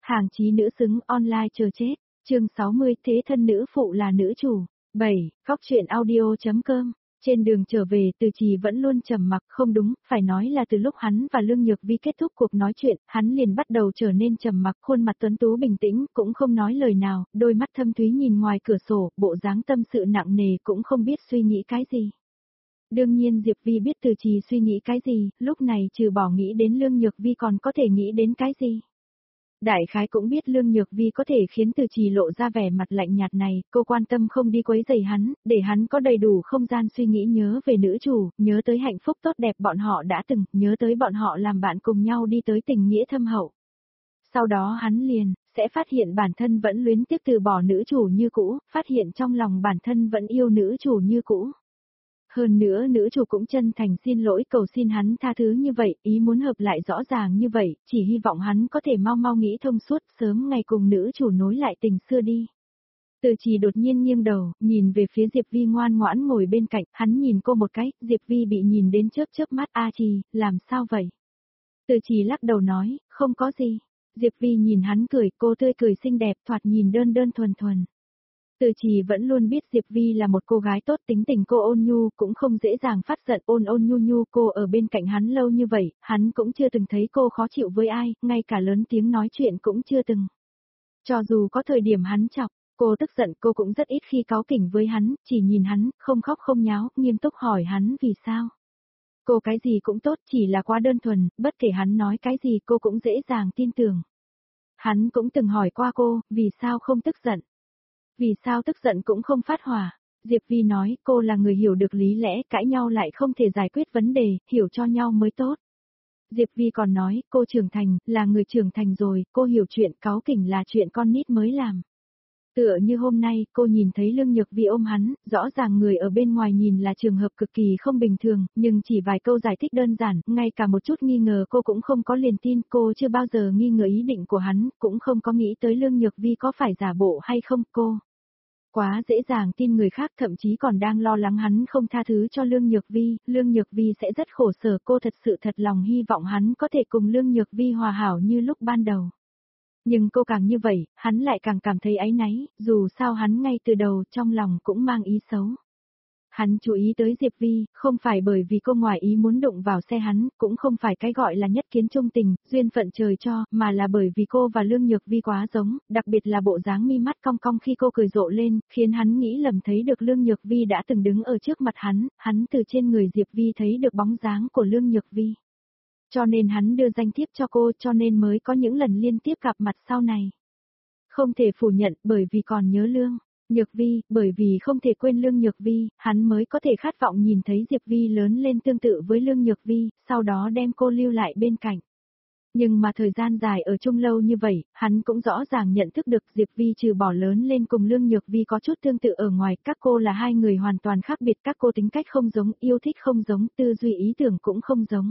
Hàng chí nữ xứng online chờ chết. Chương 60 thế thân nữ phụ là nữ chủ. 7. Góc truyện audio.com. Trên đường trở về Từ Trì vẫn luôn trầm mặc, không đúng, phải nói là từ lúc hắn và Lương Nhược Vi kết thúc cuộc nói chuyện, hắn liền bắt đầu trở nên trầm mặc, khuôn mặt tuấn tú bình tĩnh, cũng không nói lời nào, đôi mắt thâm thúy nhìn ngoài cửa sổ, bộ dáng tâm sự nặng nề cũng không biết suy nghĩ cái gì. Đương nhiên Diệp Vi biết Từ Trì suy nghĩ cái gì, lúc này trừ bỏ nghĩ đến Lương Nhược Vi còn có thể nghĩ đến cái gì. Đại khái cũng biết Lương Nhược Vi có thể khiến Từ Trì lộ ra vẻ mặt lạnh nhạt này, cô quan tâm không đi quấy rầy hắn, để hắn có đầy đủ không gian suy nghĩ nhớ về nữ chủ, nhớ tới hạnh phúc tốt đẹp bọn họ đã từng, nhớ tới bọn họ làm bạn cùng nhau đi tới tình nghĩa thâm hậu. Sau đó hắn liền, sẽ phát hiện bản thân vẫn luyến tiếc từ bỏ nữ chủ như cũ, phát hiện trong lòng bản thân vẫn yêu nữ chủ như cũ. Hơn nữa nữ chủ cũng chân thành xin lỗi cầu xin hắn tha thứ như vậy, ý muốn hợp lại rõ ràng như vậy, chỉ hy vọng hắn có thể mau mau nghĩ thông suốt sớm ngày cùng nữ chủ nối lại tình xưa đi. Từ Trì đột nhiên nghiêng đầu, nhìn về phía Diệp Vi ngoan ngoãn ngồi bên cạnh, hắn nhìn cô một cái, Diệp Vi bị nhìn đến chớp mắt, A Trì, làm sao vậy? Từ Trì lắc đầu nói, không có gì. Diệp Vi nhìn hắn cười, cô tươi cười xinh đẹp, thoạt nhìn đơn đơn thuần thuần. Từ Trì vẫn luôn biết Diệp Vi là một cô gái tốt, tính tình cô ôn nhu, cũng không dễ dàng phát giận, ôn nhu nhu, cô ở bên cạnh hắn lâu như vậy, hắn cũng chưa từng thấy cô khó chịu với ai, ngay cả lớn tiếng nói chuyện cũng chưa từng. Cho dù có thời điểm hắn chọc, cô tức giận cô cũng rất ít khi cáu kỉnh với hắn, chỉ nhìn hắn, không khóc không nháo, nghiêm túc hỏi hắn vì sao. Cô cái gì cũng tốt, chỉ là quá đơn thuần, bất kể hắn nói cái gì cô cũng dễ dàng tin tưởng. Hắn cũng từng hỏi qua cô, vì sao không tức giận. Vì sao tức giận cũng không phát hỏa? Diệp Vi nói, cô là người hiểu được lý lẽ, cãi nhau lại không thể giải quyết vấn đề, hiểu cho nhau mới tốt. Diệp Vi còn nói, cô trưởng thành, là người trưởng thành rồi, cô hiểu chuyện cáu kỉnh là chuyện con nít mới làm. Tựa như hôm nay, cô nhìn thấy Lương Nhược Vi ôm hắn, rõ ràng người ở bên ngoài nhìn là trường hợp cực kỳ không bình thường, nhưng chỉ vài câu giải thích đơn giản, ngay cả một chút nghi ngờ cô cũng không có liền tin, cô chưa bao giờ nghi ngờ ý định của hắn, cũng không có nghĩ tới Lương Nhược Vi có phải giả bộ hay không, cô. Quá dễ dàng tin người khác, thậm chí còn đang lo lắng hắn không tha thứ cho Lương Nhược Vi sẽ rất khổ sở, cô thật sự thật lòng hy vọng hắn có thể cùng Lương Nhược Vi hòa hảo như lúc ban đầu. Nhưng cô càng như vậy, hắn lại càng cảm thấy áy náy, dù sao hắn ngay từ đầu trong lòng cũng mang ý xấu. Hắn chú ý tới Diệp Vi, không phải bởi vì cô ngoài ý muốn đụng vào xe hắn, cũng không phải cái gọi là nhất kiến trung tình, duyên phận trời cho, mà là bởi vì cô và Lương Nhược Vi quá giống, đặc biệt là bộ dáng mi mắt cong cong khi cô cười rộ lên, khiến hắn nghĩ lầm thấy được Lương Nhược Vi đã từng đứng ở trước mặt hắn từ trên người Diệp Vi thấy được bóng dáng của Lương Nhược Vi. Cho nên hắn đưa danh thiếp cho cô, cho nên mới có những lần liên tiếp gặp mặt sau này. Không thể phủ nhận, bởi vì còn nhớ Lương Nhược Vi, bởi vì không thể quên Lương Nhược Vi, hắn mới có thể khát vọng nhìn thấy Diệp Vi lớn lên tương tự với Lương Nhược Vi, sau đó đem cô lưu lại bên cạnh. Nhưng mà thời gian dài ở chung lâu như vậy, hắn cũng rõ ràng nhận thức được Diệp Vi trừ bỏ lớn lên cùng Lương Nhược Vi có chút tương tự ở ngoài, các cô là hai người hoàn toàn khác biệt, các cô tính cách không giống, yêu thích không giống, tư duy ý tưởng cũng không giống.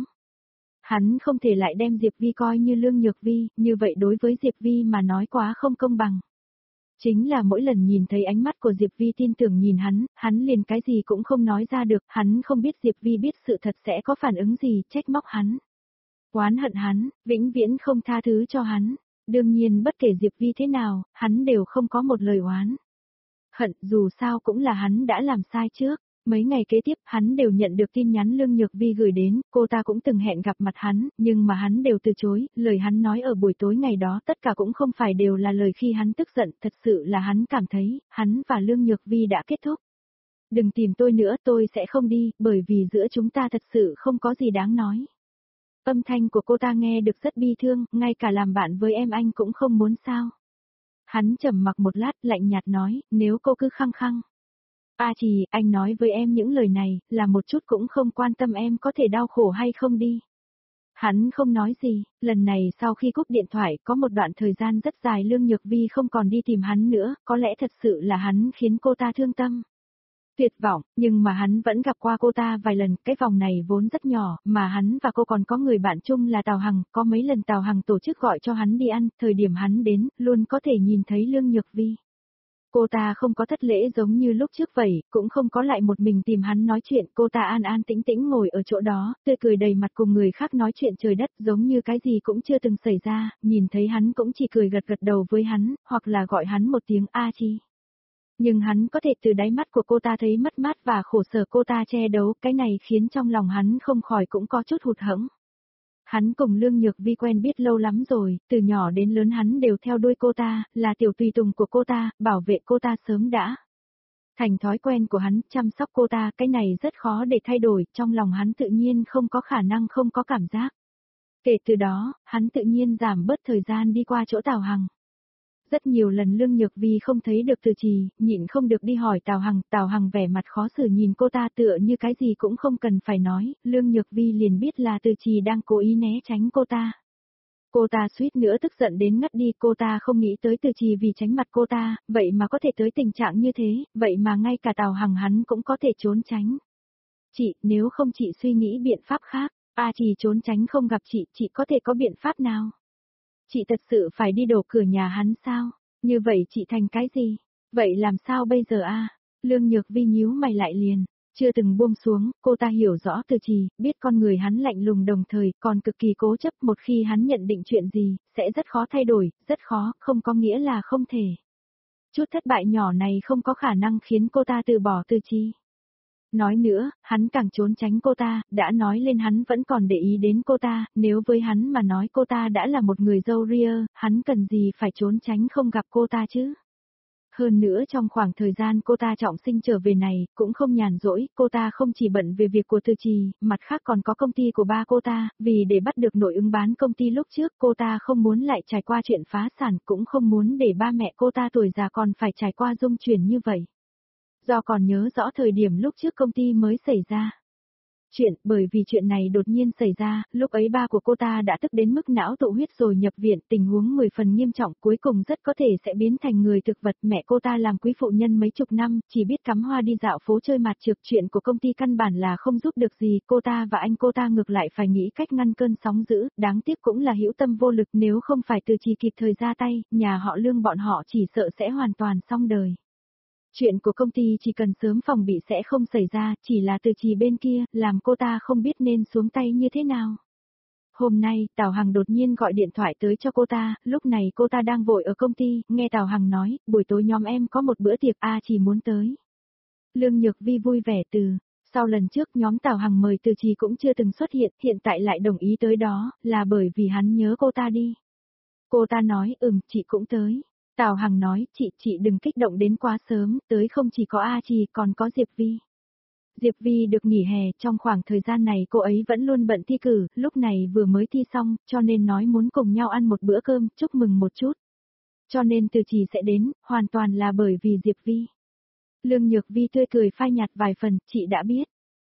Hắn không thể lại đem Diệp Vi coi như Lương Nhược Vi, như vậy đối với Diệp Vi mà nói quá không công bằng. Chính là mỗi lần nhìn thấy ánh mắt của Diệp Vi tin tưởng nhìn hắn liền cái gì cũng không nói ra được, hắn không biết Diệp Vi biết sự thật sẽ có phản ứng gì, trách móc hắn. Oán hận hắn, vĩnh viễn không tha thứ cho hắn. Đương nhiên bất kể Diệp Vi thế nào, hắn đều không có một lời oán hận, dù sao cũng là hắn đã làm sai trước. Mấy ngày kế tiếp hắn đều nhận được tin nhắn Lương Nhược Vi gửi đến, cô ta cũng từng hẹn gặp mặt hắn, nhưng mà hắn đều từ chối, lời hắn nói ở buổi tối ngày đó tất cả cũng không phải đều là lời khi hắn tức giận, thật sự là hắn cảm thấy, hắn và Lương Nhược Vi đã kết thúc. Đừng tìm tôi nữa, tôi sẽ không đi, bởi vì giữa chúng ta thật sự không có gì đáng nói. Âm thanh của cô ta nghe được rất bi thương, ngay cả làm bạn với em anh cũng không muốn sao. Hắn trầm mặc một lát, lạnh nhạt nói, nếu cô cứ khăng khăng. A Trì, anh nói với em những lời này, là một chút cũng không quan tâm em có thể đau khổ hay không đi. Hắn không nói gì, lần này sau khi cúp điện thoại có một đoạn thời gian rất dài Lương Nhược Vi không còn đi tìm hắn nữa, có lẽ thật sự là hắn khiến cô ta thương tâm. Tuyệt vọng, nhưng mà hắn vẫn gặp qua cô ta vài lần, cái vòng này vốn rất nhỏ, mà hắn và cô còn có người bạn chung là Tào Hằng, có mấy lần Tào Hằng tổ chức gọi cho hắn đi ăn, thời điểm hắn đến, luôn có thể nhìn thấy Lương Nhược Vi. Cô ta không có thất lễ giống như lúc trước vậy, cũng không có lại một mình tìm hắn nói chuyện, cô ta an an tĩnh tĩnh ngồi ở chỗ đó, tươi cười đầy mặt cùng người khác nói chuyện trời đất giống như cái gì cũng chưa từng xảy ra, nhìn thấy hắn cũng chỉ cười gật gật đầu với hắn, hoặc là gọi hắn một tiếng A Chi. Nhưng hắn có thể từ đáy mắt của cô ta thấy mất mát và khổ sở cô ta che đấu, cái này khiến trong lòng hắn không khỏi cũng có chút hụt hẫng. Hắn cùng Lương Nhược Vi quen biết lâu lắm rồi, từ nhỏ đến lớn hắn đều theo đuôi cô ta, là tiểu tùy tùng của cô ta, bảo vệ cô ta sớm đã. Thành thói quen của hắn, chăm sóc cô ta, cái này rất khó để thay đổi, trong lòng hắn tự nhiên không có khả năng không có cảm giác. Kể từ đó, hắn tự nhiên giảm bớt thời gian đi qua chỗ Tào Hằng. Rất nhiều lần Lương Nhược Vi không thấy được Từ Trì, nhịn không được đi hỏi Tào Hằng vẻ mặt khó xử nhìn cô ta tựa như cái gì cũng không cần phải nói, Lương Nhược Vi liền biết là Từ Trì đang cố ý né tránh cô ta. Cô ta suýt nữa tức giận đến ngất đi, cô ta không nghĩ tới Từ Trì vì tránh mặt cô ta, vậy mà có thể tới tình trạng như thế, vậy mà ngay cả Tào Hằng hắn cũng có thể trốn tránh. Chị, nếu không chị suy nghĩ biện pháp khác, Trì trốn tránh không gặp chị có thể có biện pháp nào? Chị thật sự phải đi đổ cửa nhà hắn sao? Như vậy chị thành cái gì? Vậy làm sao bây giờ a? Lương Nhược Vi nhíu mày lại liền, chưa từng buông xuống, cô ta hiểu rõ Từ Trì, biết con người hắn lạnh lùng đồng thời còn cực kỳ cố chấp, một khi hắn nhận định chuyện gì, sẽ rất khó thay đổi, rất khó, không có nghĩa là không thể. Chút thất bại nhỏ này không có khả năng khiến cô ta từ bỏ Từ Trì. Nói nữa, hắn càng trốn tránh cô ta, đã nói lên hắn vẫn còn để ý đến cô ta, nếu với hắn mà nói cô ta đã là một người dâu ria, hắn cần gì phải trốn tránh không gặp cô ta chứ. Hơn nữa trong khoảng thời gian cô ta trọng sinh trở về này, cũng không nhàn rỗi, cô ta không chỉ bận về việc của Từ Trì, mặt khác còn có công ty của ba cô ta, vì để bắt được nội ứng bán công ty lúc trước cô ta không muốn lại trải qua chuyện phá sản, cũng không muốn để ba mẹ cô ta tuổi già còn phải trải qua dung chuyển như vậy. Do còn nhớ rõ thời điểm lúc trước công ty mới xảy ra. Bởi vì chuyện này đột nhiên xảy ra, lúc ấy ba của cô ta đã tức đến mức não tụ huyết rồi nhập viện, tình huống 10 phần nghiêm trọng, cuối cùng rất có thể sẽ biến thành người thực vật. Mẹ cô ta làm quý phụ nhân mấy chục năm, chỉ biết cắm hoa đi dạo phố chơi mặt trược, chuyện của công ty căn bản là không giúp được gì, cô ta và anh cô ta ngược lại phải nghĩ cách ngăn cơn sóng dữ, đáng tiếc cũng là hữu tâm vô lực, nếu không phải Từ Trì kịp thời ra tay, nhà họ Lương bọn họ chỉ sợ sẽ hoàn toàn xong đời. Chuyện của công ty chỉ cần sớm phòng bị sẽ không xảy ra, chỉ là Từ Trì bên kia, làm cô ta không biết nên xuống tay như thế nào. Hôm nay, Tào Hằng đột nhiên gọi điện thoại tới cho cô ta, lúc này cô ta đang vội ở công ty, nghe Tào Hằng nói, buổi tối nhóm em có một bữa tiệc chỉ muốn tới. Lương Nhược Vi vui vẻ sau lần trước nhóm Tào Hằng mời Từ Trì cũng chưa từng xuất hiện tại lại đồng ý tới đó, là bởi vì hắn nhớ cô ta đi. Cô ta nói, chị cũng tới. Tào Hằng nói, chị đừng kích động đến quá sớm, tới không chỉ có A Trì còn có Diệp Vi. Diệp Vi được nghỉ hè, trong khoảng thời gian này cô ấy vẫn luôn bận thi cử, lúc này vừa mới thi xong, cho nên nói muốn cùng nhau ăn một bữa cơm, chúc mừng một chút. Cho nên Từ Trì sẽ đến, hoàn toàn là bởi vì Diệp Vi. Lương Nhược Vi tươi cười phai nhạt vài phần, chị đã biết.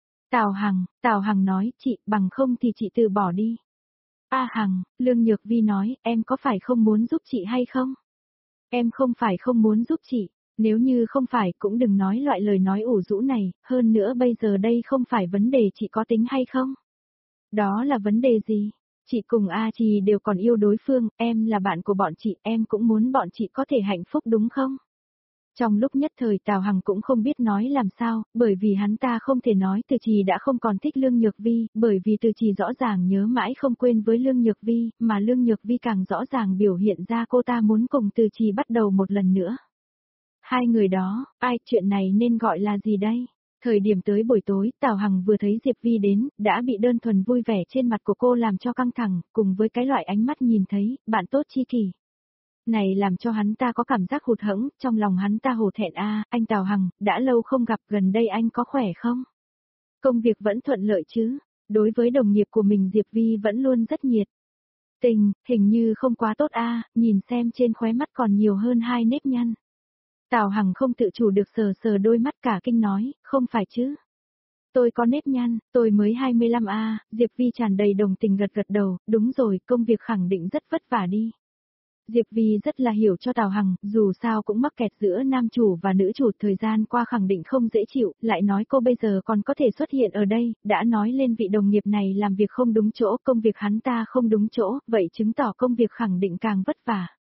Tào Hằng nói, chị, bằng không thì chị từ bỏ đi. Hằng, Lương Nhược Vi nói, em có phải không muốn giúp chị hay không? Em không phải không muốn giúp chị, nếu như không phải cũng đừng nói loại lời nói ủ rũ này, hơn nữa bây giờ đây không phải vấn đề chị có tính hay không. Đó là vấn đề gì? Chị cùng A Trì đều còn yêu đối phương, em là bạn của bọn chị, em cũng muốn bọn chị có thể hạnh phúc đúng không? Trong lúc nhất thời Tào Hằng cũng không biết nói làm sao, bởi vì hắn ta không thể nói Từ Trì đã không còn thích Lương Nhược Vi, bởi vì Từ Trì rõ ràng nhớ mãi không quên với Lương Nhược Vi, mà Lương Nhược Vi càng rõ ràng biểu hiện ra cô ta muốn cùng Từ Trì bắt đầu một lần nữa. Hai người đó, chuyện này nên gọi là gì đây? Thời điểm tới buổi tối, Tào Hằng vừa thấy Diệp Vi đến, đã bị đơn thuần vui vẻ trên mặt của cô làm cho căng thẳng, cùng với cái loại ánh mắt nhìn thấy, bạn tốt chi kỷ. Này làm cho hắn ta có cảm giác hụt hẫng, trong lòng hắn ta hổ thẹn anh Tào Hằng, đã lâu không gặp, gần đây anh có khỏe không? Công việc vẫn thuận lợi chứ? Đối với đồng nghiệp của mình Diệp Vi vẫn luôn rất nhiệt. Hình như không quá tốt nhìn xem trên khóe mắt còn nhiều hơn 2 nếp nhăn. Tào Hằng không tự chủ được sờ sờ đôi mắt cả kinh nói, không phải chứ? Tôi có nếp nhăn, tôi mới 25 Diệp Vi tràn đầy đồng tình gật gật đầu, đúng rồi, công việc khẳng định rất vất vả đi. Diệp Vi rất là hiểu cho Tào Hằng, dù sao cũng mắc kẹt giữa nam chủ và nữ chủ, thời gian qua khẳng định không dễ chịu, lại nói cô bây giờ còn có thể xuất hiện ở đây, đã nói lên vị đồng nghiệp này làm việc không đúng chỗ, công việc hắn ta không đúng chỗ, vậy chứng tỏ công việc khẳng định càng vất vả.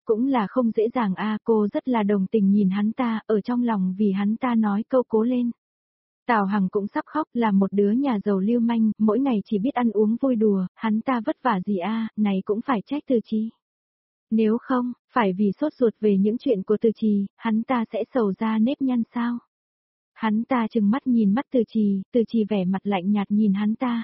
Cũng là không dễ dàng a, cô rất là đồng tình nhìn hắn ta, ở trong lòng vì hắn ta nói câu cố lên. Tào Hằng cũng sắp khóc, là một đứa nhà giàu lưu manh, mỗi ngày chỉ biết ăn uống vui đùa, hắn ta vất vả gì a, này cũng phải trách Từ Trì. Nếu không, phải vì sốt ruột về những chuyện của Từ Trì, hắn ta sẽ sầu ra nếp nhăn sao? Hắn ta trừng mắt nhìn mắt Từ Trì vẻ mặt lạnh nhạt nhìn hắn ta.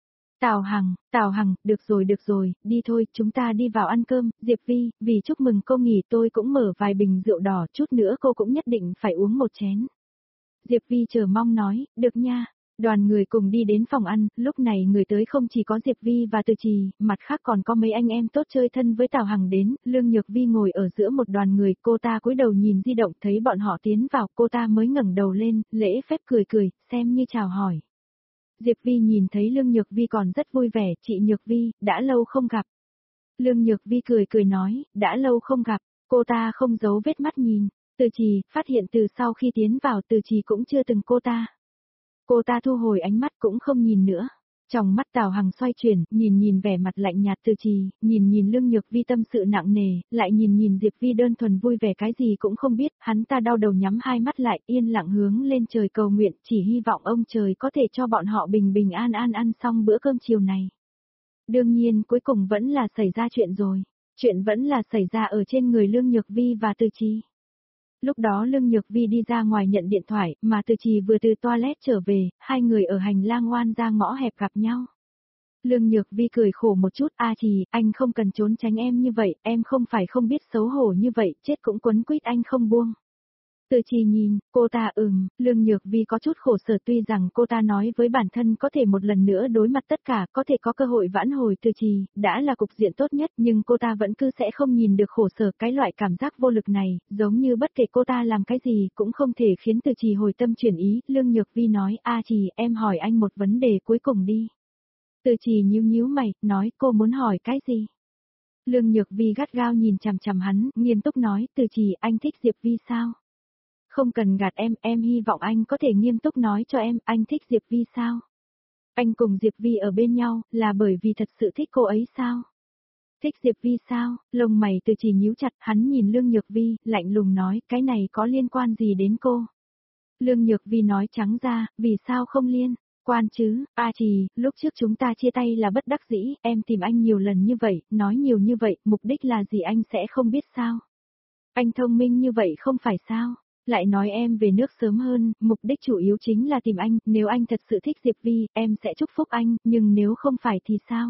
Tào Hằng, được rồi, đi thôi, chúng ta đi vào ăn cơm, Diệp Vi, vì chúc mừng cô nghỉ tôi cũng mở vài bình rượu đỏ, chút nữa cô cũng nhất định phải uống một chén. Diệp Vi chờ mong nói, được nha. Đoàn người cùng đi đến phòng ăn, lúc này người tới không chỉ có Diệp Vi và Từ Trì, mặt khác còn có mấy anh em tốt chơi thân với Tào Hằng đến, Lương Nhược Vi ngồi ở giữa một đoàn người, cô ta cúi đầu nhìn di động thấy bọn họ tiến vào, cô ta mới ngẩng đầu lên, lễ phép cười, xem như chào hỏi. Diệp Vi nhìn thấy Lương Nhược Vi còn rất vui vẻ, chị Nhược Vi, đã lâu không gặp. Lương Nhược Vi cười nói, đã lâu không gặp, cô ta không giấu vết mắt nhìn. Từ Trì, phát hiện từ sau khi tiến vào Từ Trì cũng chưa từng cô ta. Cô ta thu hồi ánh mắt cũng không nhìn nữa. Trong mắt Tào Hằng xoay chuyển, nhìn vẻ mặt lạnh nhạt Từ Trì, nhìn Lương Nhược Vi tâm sự nặng nề, lại nhìn Diệp Vi đơn thuần vui vẻ cái gì cũng không biết, hắn ta đau đầu nhắm hai mắt lại, yên lặng hướng lên trời cầu nguyện, chỉ hy vọng ông trời có thể cho bọn họ bình an ăn xong bữa cơm chiều này. Đương nhiên cuối cùng vẫn là xảy ra chuyện rồi. Chuyện vẫn là xảy ra ở trên người Lương Nhược Vi và Từ Trì. Lúc đó Lương Nhược Vi đi ra ngoài nhận điện thoại, mà Từ Trì vừa từ toilet trở về, hai người ở hành lang oan ra ngõ hẹp gặp nhau. Lương Nhược Vi cười khổ một chút, Trì, anh không cần trốn tránh em như vậy, em không phải không biết xấu hổ như vậy, chết cũng quấn quýt anh không buông. Từ Trì nhìn, cô ta Lương Nhược Vi có chút khổ sở tuy rằng cô ta nói với bản thân có thể một lần nữa đối mặt tất cả, có thể có cơ hội vãn hồi Từ Trì, đã là cục diện tốt nhất nhưng cô ta vẫn cứ sẽ không nhìn được khổ sở cái loại cảm giác vô lực này, giống như bất kể cô ta làm cái gì cũng không thể khiến Từ Trì hồi tâm chuyển ý, Lương Nhược Vi nói, Trì, em hỏi anh một vấn đề cuối cùng đi. Từ Trì nhíu mày, nói cô muốn hỏi cái gì? Lương Nhược Vi gắt gao nhìn chằm hắn, nghiêm túc nói, Từ Trì anh thích Diệp Vi sao? Không cần gạt em hy vọng anh có thể nghiêm túc nói cho em, anh thích Diệp Vi sao? Anh cùng Diệp Vi ở bên nhau, là bởi vì thật sự thích cô ấy sao? Thích Diệp Vi sao? Lông mày Từ Trì nhíu chặt, hắn nhìn Lương Nhược Vi, lạnh lùng nói, cái này có liên quan gì đến cô? Lương Nhược Vi nói trắng ra, vì sao không liên quan chứ? Trì, lúc trước chúng ta chia tay là bất đắc dĩ, em tìm anh nhiều lần như vậy, nói nhiều như vậy, mục đích là gì anh sẽ không biết sao? Anh thông minh như vậy không phải sao? Lại nói em về nước sớm hơn, mục đích chủ yếu chính là tìm anh, nếu anh thật sự thích Diệp Vi, em sẽ chúc phúc anh, nhưng nếu không phải thì sao?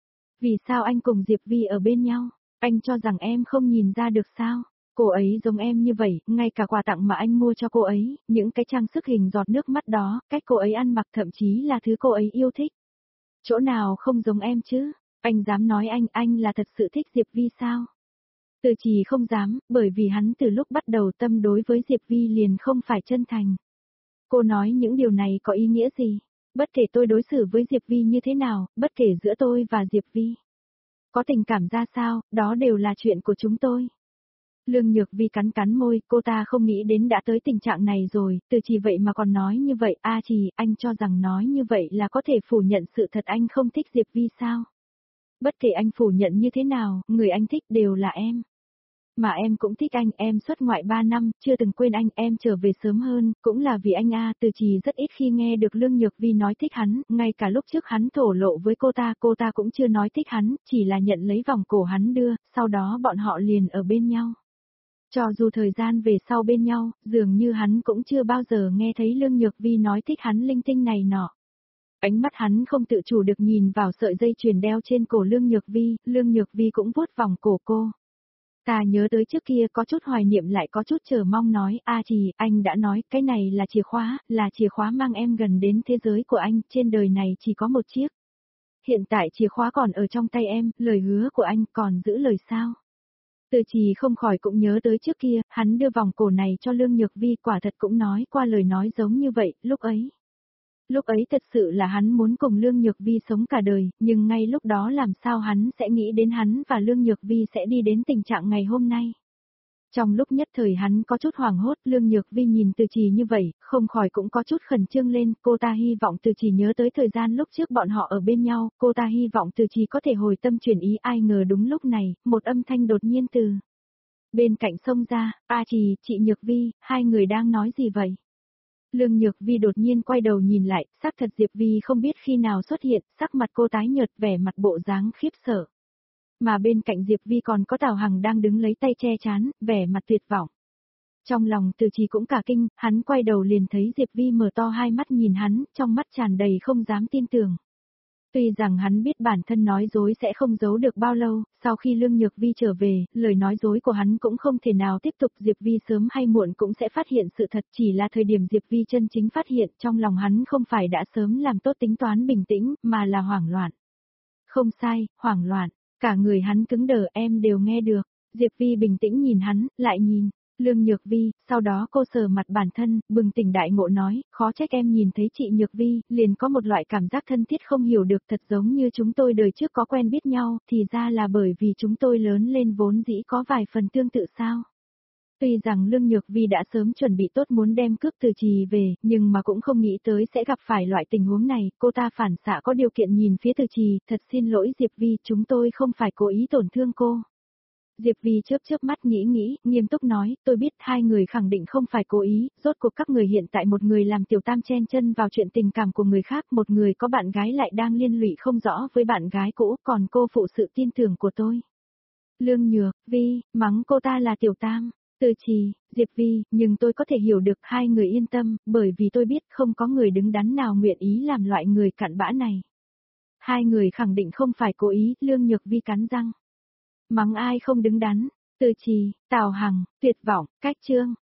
Vì sao anh cùng Diệp Vi ở bên nhau? Anh cho rằng em không nhìn ra được sao? Cô ấy giống em như vậy, ngay cả quà tặng mà anh mua cho cô ấy, những cái trang sức hình giọt nước mắt đó, cách cô ấy ăn mặc thậm chí là thứ cô ấy yêu thích. Chỗ nào không giống em chứ? Anh dám nói anh là thật sự thích Diệp Vi sao? Từ Trì không dám, bởi vì hắn từ lúc bắt đầu tâm đối với Diệp Vi liền không phải chân thành. Cô nói những điều này có ý nghĩa gì? Bất kể tôi đối xử với Diệp Vi như thế nào, bất kể giữa tôi và Diệp Vi có tình cảm ra sao, đó đều là chuyện của chúng tôi. Lương Nhược Vi cắn môi, cô ta không nghĩ đến đã tới tình trạng này rồi, Từ Trì vậy mà còn nói như vậy, Trì, anh cho rằng nói như vậy là có thể phủ nhận sự thật anh không thích Diệp Vi sao? Bất kể anh phủ nhận như thế nào, người anh thích đều là em. Mà em cũng thích anh, em xuất ngoại 3 năm, chưa từng quên anh, em trở về sớm hơn, cũng là vì anh Từ Trì rất ít khi nghe được Lương Nhược Vi nói thích hắn, ngay cả lúc trước hắn thổ lộ với cô ta cũng chưa nói thích hắn, chỉ là nhận lấy vòng cổ hắn đưa, sau đó bọn họ liền ở bên nhau. Cho dù thời gian về sau bên nhau, dường như hắn cũng chưa bao giờ nghe thấy Lương Nhược Vi nói thích hắn linh tinh này nọ. Ánh mắt hắn không tự chủ được nhìn vào sợi dây chuyền đeo trên cổ Lương Nhược Vi cũng vuốt vòng cổ cô. Ta nhớ tới trước kia có chút hoài niệm lại có chút chờ mong nói, Trì, anh đã nói, cái này là chìa khóa mang em gần đến thế giới của anh, trên đời này chỉ có một chiếc. Hiện tại chìa khóa còn ở trong tay em, lời hứa của anh còn giữ lời sao? Từ Trì không khỏi cũng nhớ tới trước kia, hắn đưa vòng cổ này cho Lương Nhược Vi quả thật cũng nói qua lời nói giống như vậy, lúc ấy. Lúc ấy thật sự là hắn muốn cùng Lương Nhược Vi sống cả đời, nhưng ngay lúc đó làm sao hắn sẽ nghĩ đến hắn và Lương Nhược Vi sẽ đi đến tình trạng ngày hôm nay. Trong lúc nhất thời hắn có chút hoảng hốt, Lương Nhược Vi nhìn Từ Trì như vậy, không khỏi cũng có chút khẩn trương lên, cô ta hy vọng Từ Trì nhớ tới thời gian lúc trước bọn họ ở bên nhau, cô ta hy vọng Từ Trì có thể hồi tâm chuyển ý, ai ngờ đúng lúc này, một âm thanh đột nhiên từ Bên cạnh xông ra, A Trì, chị Nhược Vi, hai người đang nói gì vậy? Lương Nhược Vi đột nhiên quay đầu nhìn lại, xác thật Diệp Vi không biết khi nào xuất hiện, sắc mặt cô tái nhợt vẻ mặt bộ dáng khiếp sợ. Mà bên cạnh Diệp Vi còn có Tào Hằng đang đứng lấy tay che chán, vẻ mặt tuyệt vọng. Trong lòng Từ Trì cũng cả kinh, hắn quay đầu liền thấy Diệp Vi mở to hai mắt nhìn hắn, trong mắt tràn đầy không dám tin tưởng. Tuy rằng hắn biết bản thân nói dối sẽ không giấu được bao lâu, sau khi Lương Nhược Vi trở về, lời nói dối của hắn cũng không thể nào tiếp tục, Diệp Vi sớm hay muộn cũng sẽ phát hiện sự thật, chỉ là thời điểm Diệp Vi chân chính phát hiện trong lòng hắn không phải đã sớm làm tốt tính toán bình tĩnh, mà là hoảng loạn. Không sai, hoảng loạn, cả người hắn cứng đờ, em đều nghe được. Diệp Vi bình tĩnh nhìn hắn, lại nhìn. Lương Nhược Vi, sau đó cô sờ mặt bản thân, bừng tỉnh đại ngộ nói, khó trách em nhìn thấy chị Nhược Vi, liền có một loại cảm giác thân thiết không hiểu được, thật giống như chúng tôi đời trước có quen biết nhau, thì ra là bởi vì chúng tôi lớn lên vốn dĩ có vài phần tương tự sao. Tuy rằng Lương Nhược Vi đã sớm chuẩn bị tốt muốn đem cướp Từ Trì về, nhưng mà cũng không nghĩ tới sẽ gặp phải loại tình huống này, cô ta phản xạ có điều kiện nhìn phía Từ Trì, thật xin lỗi Diệp Vi, chúng tôi không phải cố ý tổn thương cô. Diệp Vi chớp mắt nghĩ, nghiêm túc nói, tôi biết hai người khẳng định không phải cố ý, rốt cuộc các người hiện tại một người làm tiểu tam chen chân vào chuyện tình cảm của người khác, một người có bạn gái lại đang liên lụy không rõ với bạn gái cũ, còn cô phụ sự tin tưởng của tôi. Lương Nhược Vi, mắng cô ta là tiểu tam. Từ Trì, Diệp Vi, nhưng tôi có thể hiểu được hai người yên tâm, bởi vì tôi biết không có người đứng đắn nào nguyện ý làm loại người cặn bã này. Hai người khẳng định không phải cố ý, Lương Nhược Vi cắn răng. Mắng ai không đứng đắn, Từ Trì, Tào Hằng, tuyệt vọng, cách chương.